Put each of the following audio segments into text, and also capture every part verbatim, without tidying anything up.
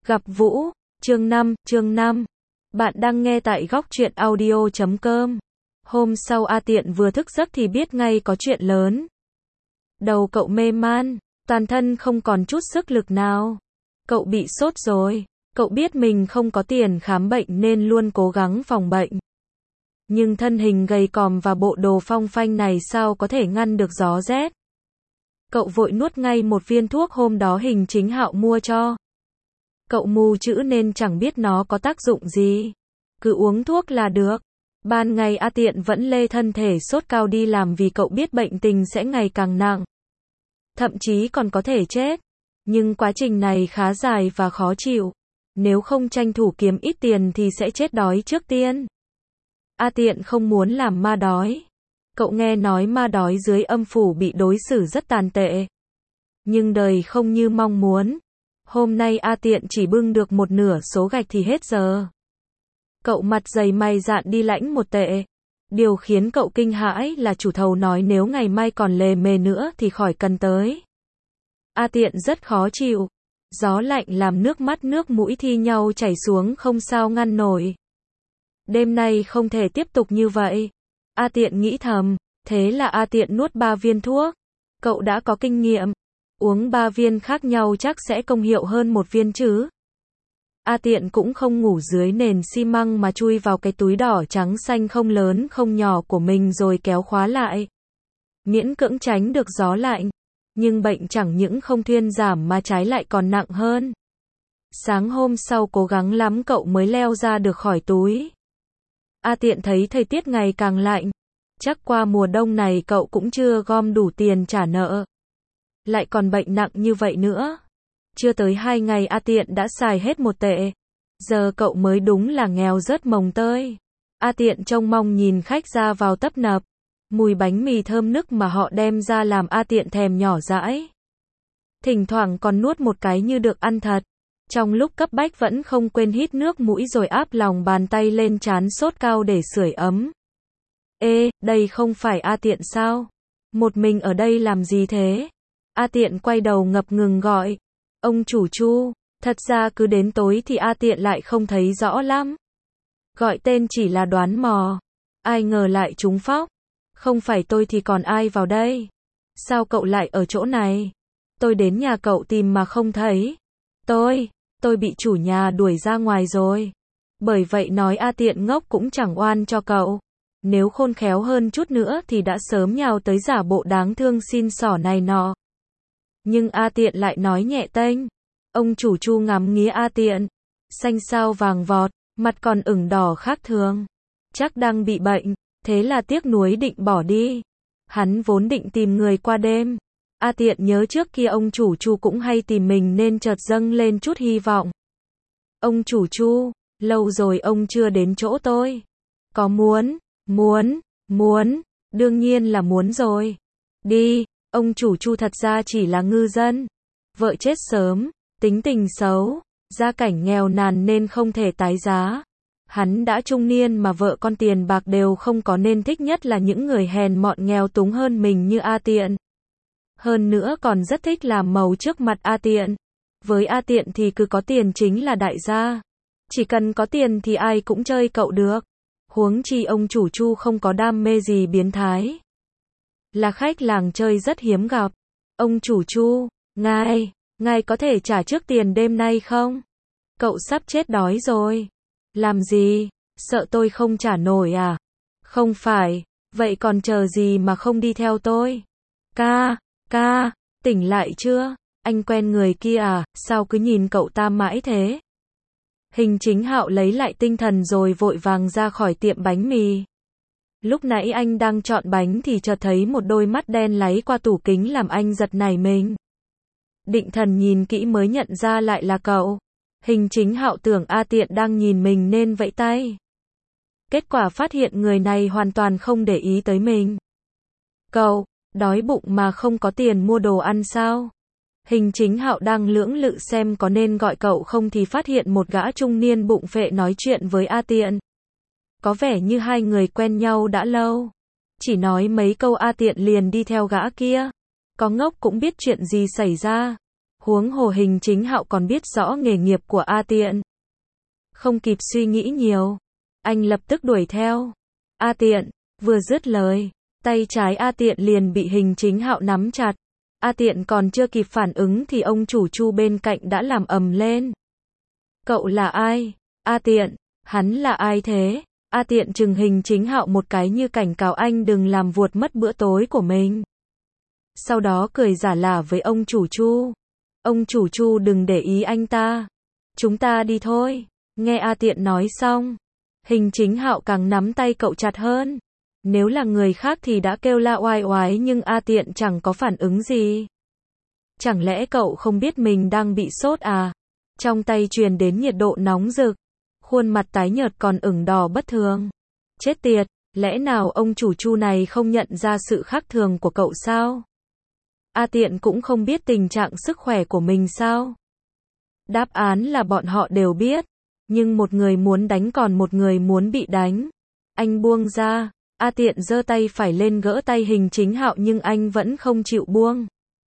Gặp Vũ, chương năm, chương năm. Bạn đang nghe tại góc truyện audio chấm com. Hôm sau A Tiện vừa thức giấc thì biết ngay có chuyện lớn. Đầu cậu mê man, toàn thân không còn chút sức lực nào. Cậu bị sốt rồi. Cậu biết mình không có tiền khám bệnh nên luôn cố gắng phòng bệnh. Nhưng thân hình gầy còm và bộ đồ phong phanh này sao có thể ngăn được gió rét. Cậu vội nuốt ngay một viên thuốc hôm đó Hình Chính Hạo mua cho. Cậu mù chữ nên chẳng biết nó có tác dụng gì. Cứ uống thuốc là được. Ban ngày A Tiện vẫn lê thân thể sốt cao đi làm vì cậu biết bệnh tình sẽ ngày càng nặng. Thậm chí còn có thể chết. Nhưng quá trình này khá dài và khó chịu. Nếu không tranh thủ kiếm ít tiền thì sẽ chết đói trước tiên. A Tiện không muốn làm ma đói. Cậu nghe nói ma đói dưới âm phủ bị đối xử rất tàn tệ. Nhưng đời không như mong muốn. Hôm nay A Tiện chỉ bưng được một nửa số gạch thì hết giờ. Cậu mặt dày mày dạn đi lãnh một tệ. Điều khiến cậu kinh hãi là chủ thầu nói nếu ngày mai còn lề mề nữa thì khỏi cần tới. A Tiện rất khó chịu. Gió lạnh làm nước mắt nước mũi thi nhau chảy xuống không sao ngăn nổi. Đêm nay không thể tiếp tục như vậy. A Tiện nghĩ thầm, thế là A Tiện nuốt ba viên thuốc. Cậu đã có kinh nghiệm. Uống ba viên khác nhau chắc sẽ công hiệu hơn một viên chứ. A Tiện cũng không ngủ dưới nền xi măng mà chui vào cái túi đỏ trắng xanh không lớn không nhỏ của mình rồi kéo khóa lại. Miễn cưỡng tránh được gió lạnh. Nhưng bệnh chẳng những không thuyên giảm mà trái lại còn nặng hơn. Sáng hôm sau cố gắng lắm cậu mới leo ra được khỏi túi. A Tiện thấy thời tiết ngày càng lạnh. Chắc qua mùa đông này cậu cũng chưa gom đủ tiền trả nợ. Lại còn bệnh nặng như vậy nữa. Chưa tới hai ngày A Tiện đã xài hết một tệ. Giờ cậu mới đúng là nghèo rớt mồng tơi. A Tiện trông mong nhìn khách ra vào tấp nập. Mùi bánh mì thơm nức mà họ đem ra làm A Tiện thèm nhỏ dãi. Thỉnh thoảng còn nuốt một cái như được ăn thật. Trong lúc cấp bách vẫn không quên hít nước mũi rồi áp lòng bàn tay lên trán sốt cao để sưởi ấm. Ê, đây không phải A Tiện sao? Một mình ở đây làm gì thế? A Tiện quay đầu ngập ngừng gọi. Ông chủ Chu, thật ra cứ đến tối thì A Tiện lại không thấy rõ lắm. Gọi tên chỉ là đoán mò. Ai ngờ lại trúng phóc. Không phải tôi thì còn ai vào đây? Sao cậu lại ở chỗ này? Tôi đến nhà cậu tìm mà không thấy. Tôi, tôi bị chủ nhà đuổi ra ngoài rồi. Bởi vậy nói A Tiện ngốc cũng chẳng oan cho cậu. Nếu khôn khéo hơn chút nữa thì đã sớm nhào tới giả bộ đáng thương xin xỏ này nọ. Nhưng A Tiện lại nói nhẹ tênh. Ông chủ Chu ngắm nghía A Tiện. Xanh xao vàng vọt, mặt còn ửng đỏ khác thường. Chắc đang bị bệnh, thế là tiếc nuối định bỏ đi. Hắn vốn định tìm người qua đêm. A Tiện nhớ trước kia ông chủ Chu cũng hay tìm mình nên chợt dâng lên chút hy vọng. Ông chủ Chu, lâu rồi ông chưa đến chỗ tôi. Có muốn, muốn, muốn, đương nhiên là muốn rồi. Đi, ông chủ Chu thật ra chỉ là ngư dân. Vợ chết sớm, tính tình xấu, gia cảnh nghèo nàn nên không thể tái giá. Hắn đã trung niên mà vợ con tiền bạc đều không có nên thích nhất là những người hèn mọn nghèo túng hơn mình như A Tiện. Hơn nữa còn rất thích làm màu trước mặt A Tiện. Với A Tiện thì cứ có tiền chính là đại gia. Chỉ cần có tiền thì ai cũng chơi cậu được. Huống chi ông chủ Chu không có đam mê gì biến thái. Là khách làng chơi rất hiếm gặp. Ông chủ Chu, ngài, ngài có thể trả trước tiền đêm nay không? Cậu sắp chết đói rồi. Làm gì? Sợ tôi không trả nổi à? Không phải, vậy còn chờ gì mà không đi theo tôi? Ca, ca, tỉnh lại chưa? Anh quen người kia à? Sao cứ nhìn cậu ta mãi thế? Hình Chính Hạo lấy lại tinh thần rồi vội vàng ra khỏi tiệm bánh mì. Lúc nãy anh đang chọn bánh thì chợt thấy một đôi mắt đen láy qua tủ kính làm anh giật nảy mình. Định thần nhìn kỹ mới nhận ra lại là cậu. Hình Chính Hạo tưởng A Tiện đang nhìn mình nên vẫy tay. Kết quả phát hiện người này hoàn toàn không để ý tới mình. Cậu, đói bụng mà không có tiền mua đồ ăn sao? Hình Chính Hạo đang lưỡng lự xem có nên gọi cậu không thì phát hiện một gã trung niên bụng phệ nói chuyện với A Tiện. Có vẻ như hai người quen nhau đã lâu. Chỉ nói mấy câu A Tiện liền đi theo gã kia. Có ngốc cũng biết chuyện gì xảy ra. Huống hồ Hình Chính Hạo còn biết rõ nghề nghiệp của A Tiện. Không kịp suy nghĩ nhiều, anh lập tức đuổi theo. A Tiện, vừa dứt lời, tay trái A Tiện liền bị Hình Chính Hạo nắm chặt. A Tiện còn chưa kịp phản ứng thì ông chủ Chu bên cạnh đã làm ầm lên. Cậu là ai? A Tiện, hắn là ai thế? A Tiện trừng Hình Chính Hạo một cái như cảnh cáo anh đừng làm vuột mất bữa tối của mình. Sau đó cười giả lả với ông chủ Chu. Ông chủ Chu đừng để ý anh ta. Chúng ta đi thôi. Nghe A Tiện nói xong, Hình Chính Hạo càng nắm tay cậu chặt hơn. Nếu là người khác thì đã kêu la oai oái nhưng A Tiện chẳng có phản ứng gì. Chẳng lẽ cậu không biết mình đang bị sốt à? Trong tay truyền đến nhiệt độ nóng rực. Khuôn mặt tái nhợt còn ửng đỏ bất thường. Chết tiệt, lẽ nào ông chủ Chu này không nhận ra sự khác thường của cậu sao? A Tiện cũng không biết tình trạng sức khỏe của mình sao? Đáp án là bọn họ đều biết. Nhưng một người muốn đánh còn một người muốn bị đánh. Anh buông ra. A Tiện giơ tay phải lên gỡ tay Hình Chính Hạo nhưng anh vẫn không chịu buông.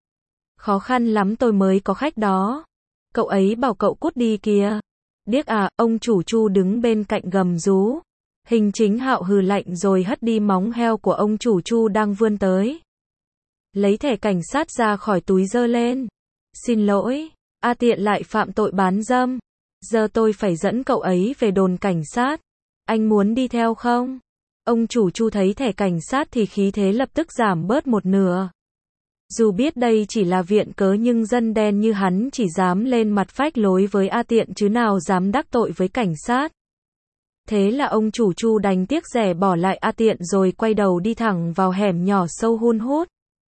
Khó khăn lắm tôi mới có khách đó. Cậu ấy bảo cậu cút đi kìa. Điếc à, ông chủ Chu đứng bên cạnh gầm rú. Hình Chính Hạo hừ lạnh rồi hất đi móng heo của ông chủ Chu đang vươn tới. Lấy thẻ cảnh sát ra khỏi túi giơ lên. Xin lỗi, A Tiện lại phạm tội bán dâm. Giờ tôi phải dẫn cậu ấy về đồn cảnh sát. Anh muốn đi theo không? Ông chủ Chu thấy thẻ cảnh sát thì khí thế lập tức giảm bớt một nửa. Dù biết đây chỉ là viện cớ nhưng dân đen như hắn chỉ dám lên mặt phách lối với A Tiện chứ nào dám đắc tội với cảnh sát. Thế là ông chủ Chu đành tiếc rẻ bỏ lại A Tiện rồi quay đầu đi thẳng vào hẻm nhỏ sâu hun hút.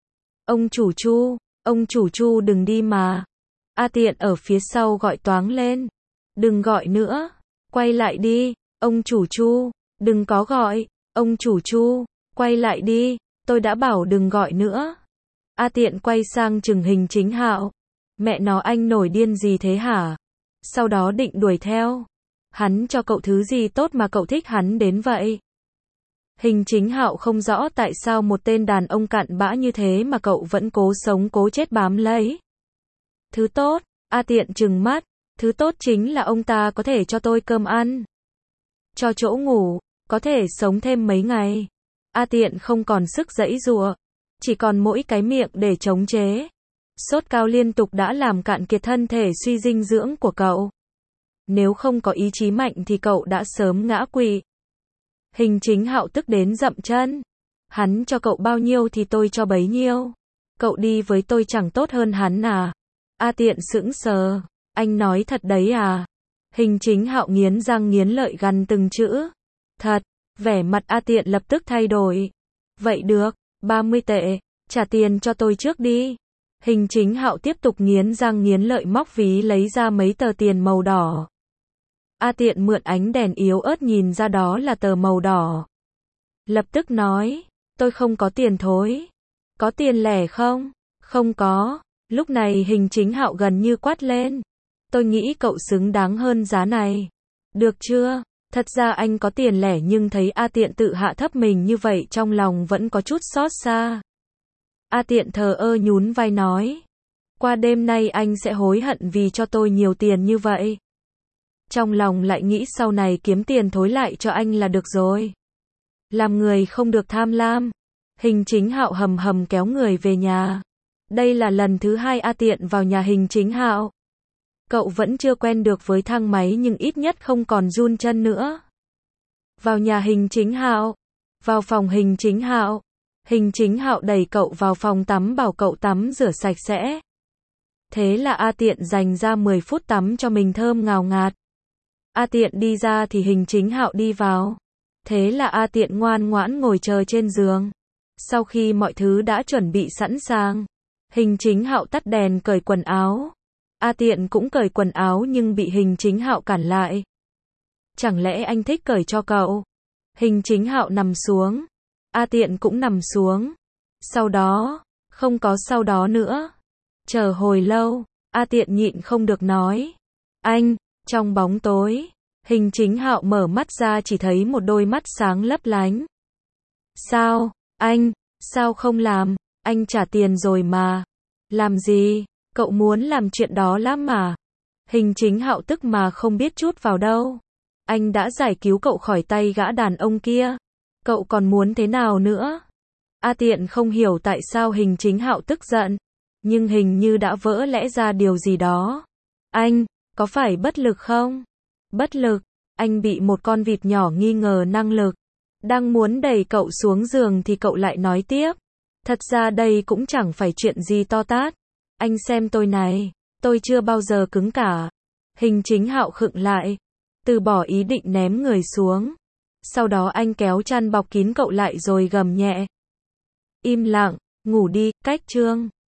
Ông chủ Chu, ông chủ Chu đừng đi mà. A Tiện ở phía sau gọi toáng lên. Đừng gọi nữa, quay lại đi, ông chủ Chu, đừng có gọi, ông chủ Chu, quay lại đi, tôi đã bảo đừng gọi nữa. A Tiện quay sang chừng Hình Chính Hạo. Mẹ nó anh nổi điên gì thế hả? Sau đó định đuổi theo. Hắn cho cậu thứ gì tốt mà cậu thích hắn đến vậy? Hình Chính Hạo không rõ tại sao một tên đàn ông cặn bã như thế mà cậu vẫn cố sống cố chết bám lấy. Thứ tốt, A Tiện trừng mắt, thứ tốt chính là ông ta có thể cho tôi cơm ăn, cho chỗ ngủ, có thể sống thêm mấy ngày. A Tiện không còn sức giãy giụa, chỉ còn mỗi cái miệng để chống chế. Sốt cao liên tục đã làm cạn kiệt thân thể suy dinh dưỡng của cậu. Nếu không có ý chí mạnh thì cậu đã sớm ngã quỵ. Hình Chính Hạo tức đến dậm chân. Hắn cho cậu bao nhiêu thì tôi cho bấy nhiêu. Cậu đi với tôi chẳng tốt hơn hắn à? A Tiện sững sờ. Anh nói thật đấy à? Hình Chính Hạo nghiến răng nghiến lợi gằn từng chữ. Thật. Vẻ mặt A Tiện lập tức thay đổi. Vậy được, ba mươi tệ, trả tiền cho tôi trước đi. Hình Chính Hạo tiếp tục nghiến răng nghiến lợi móc ví lấy ra mấy tờ tiền màu đỏ. A Tiện mượn ánh đèn yếu ớt nhìn ra đó là tờ màu đỏ. Lập tức nói, tôi không có tiền thối. Có tiền lẻ không? Không có. Lúc này Hình Chính Hạo gần như quát lên. Tôi nghĩ cậu xứng đáng hơn giá này. Được chưa? Thật ra anh có tiền lẻ nhưng thấy A Tiện tự hạ thấp mình như vậy trong lòng vẫn có chút xót xa. A Tiện thờ ơ nhún vai nói. Qua đêm nay anh sẽ hối hận vì cho tôi nhiều tiền như vậy. Trong lòng lại nghĩ sau này kiếm tiền thối lại cho anh là được rồi. Làm người không được tham lam. Hình Chính Hạo hầm hầm kéo người về nhà. Đây là lần thứ hai A Tiện vào nhà Hình Chính Hạo. Cậu vẫn chưa quen được với thang máy nhưng ít nhất không còn run chân nữa. Vào nhà Hình Chính Hạo. Vào phòng Hình Chính Hạo. Hình Chính Hạo đẩy cậu vào phòng tắm bảo cậu tắm rửa sạch sẽ. Thế là A Tiện dành ra mười phút tắm cho mình thơm ngào ngạt. A Tiện đi ra thì Hình Chính Hạo đi vào. Thế là A Tiện ngoan ngoãn ngồi chờ trên giường. Sau khi mọi thứ đã chuẩn bị sẵn sàng, Hình Chính Hạo tắt đèn cởi quần áo. A Tiện cũng cởi quần áo nhưng bị Hình Chính Hạo cản lại. Chẳng lẽ anh thích cởi cho cậu? Hình Chính Hạo nằm xuống. A Tiện cũng nằm xuống. Sau đó, không có sau đó nữa. Chờ hồi lâu, A Tiện nhịn không được nói. Anh, trong bóng tối, Hình Chính Hạo mở mắt ra chỉ thấy một đôi mắt sáng lấp lánh. Sao, anh, sao không làm, anh trả tiền rồi mà. Làm gì? Cậu muốn làm chuyện đó lắm mà. Hình Chính Hạo tức mà không biết chút vào đâu. Anh đã giải cứu cậu khỏi tay gã đàn ông kia. Cậu còn muốn thế nào nữa? A Tiện không hiểu tại sao Hình Chính Hạo tức giận. Nhưng hình như đã vỡ lẽ ra điều gì đó. Anh, có phải bất lực không? Bất lực, anh bị một con vịt nhỏ nghi ngờ năng lực. Đang muốn đẩy cậu xuống giường thì cậu lại nói tiếp. Thật ra đây cũng chẳng phải chuyện gì to tát. Anh xem tôi này, tôi chưa bao giờ cứng cả. Hình Chính Hạo khựng lại, từ bỏ ý định ném người xuống. Sau đó anh kéo chăn bọc kín cậu lại rồi gầm nhẹ. Im lặng, ngủ đi, cách chương.